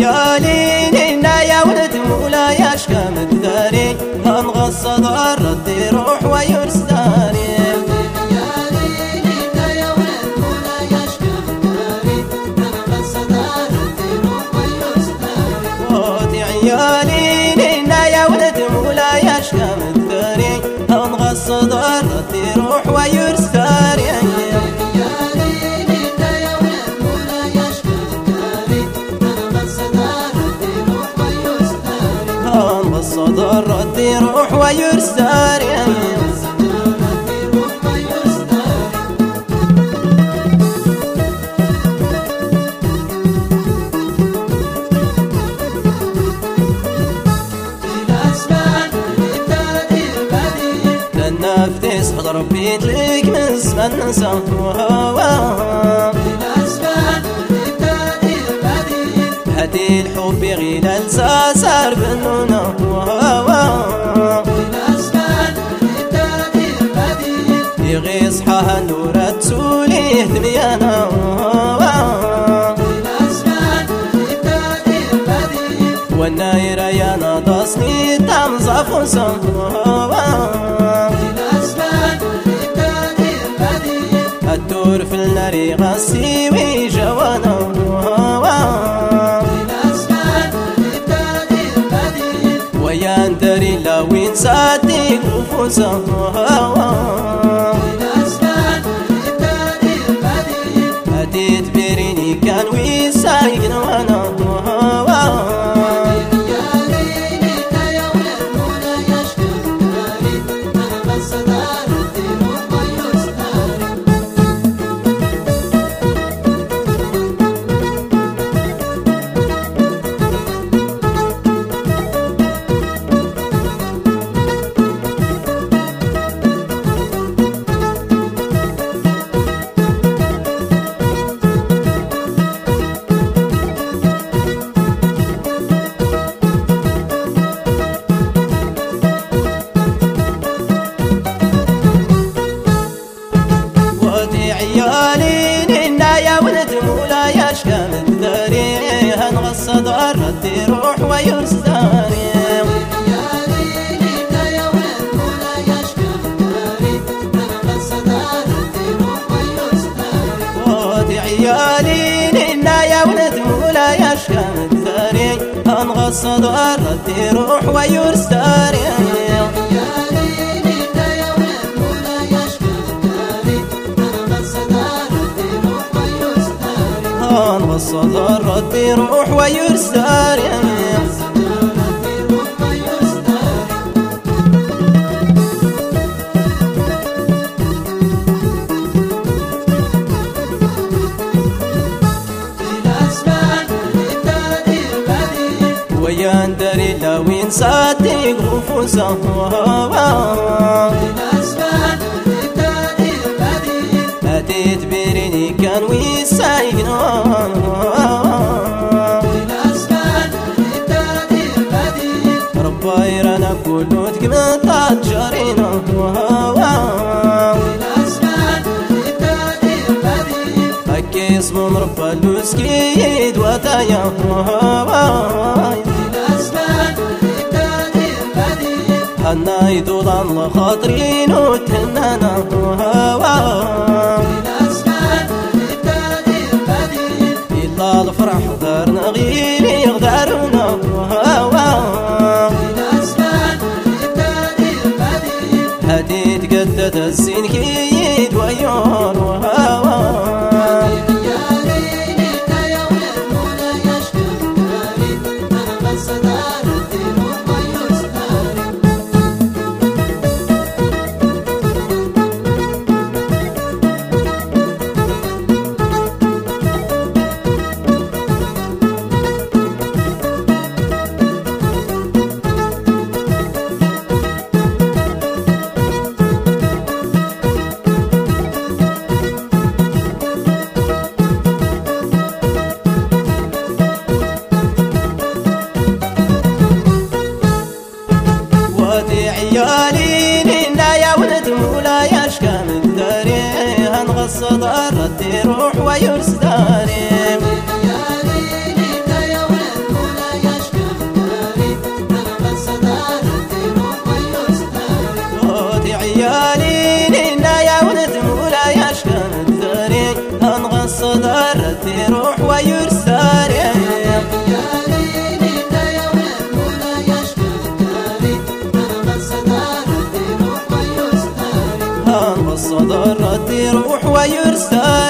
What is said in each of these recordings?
عيالي إنا يا ولد مولاي أشكام الداري هنغص ضر ردي روح ويرسداني عيالي إنا يا ولد مولاي أشكام الداري هنغص ضر ردي روح ويرسداني صدر ردي روح ويرسدار لنفتس حضر بيت لك من زمن نسوها هدي الحب غير الساسر بنونا يغيص حها نورة تسوليه دميانا والنايرة يا نضصني تمزف الدور في النار غسي ويجوانا ويندري لا وين صديق نفوسه هديت بيريني كان ويسايق وانا عيالي إنا يا ولد مولاي أشكام الداري هنغص ضر ردي روح ويرسداني عيالي إنا يا ولد مولاي أشكام الداري هنغص ضر ردي روح ويرسداني صدر ردي روح ويرسدار ويندري لا وين صديق نفوسه هديت بيريني كان ويسايقنا ربايرنا كله تقمت جارينا هكي اسمه مربى اللوسكيد وتايا هنا يدول عن خاطرين وتهنانا إلا الفرح دارنا غير يغدارنا هدي تقدد السين كيد ويون عيالي إنا يا ولد مولاي أشكام الداري هنغص ضر ردي روح ويرسداني يروح ويرستار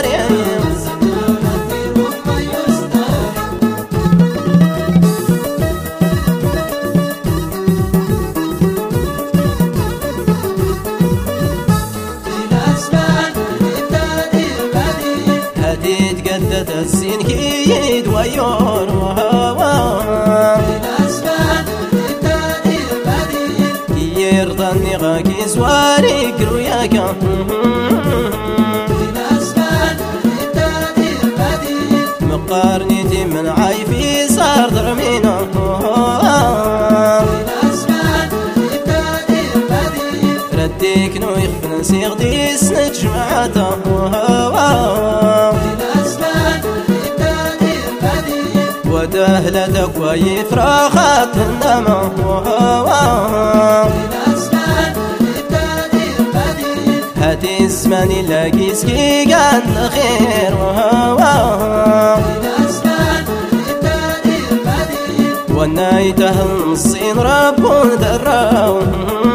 تقدت السين كيد ويور وهوا يرضى النغاكي سواري كروياكا مقارنتي من عايفي صار ضرمينا رديك نو يخفن سيغدي سنة جمعتا ودهلتك ويفرخت النما هاتي الزمان لاقي سكي قان خير والنايته الصين رب دراو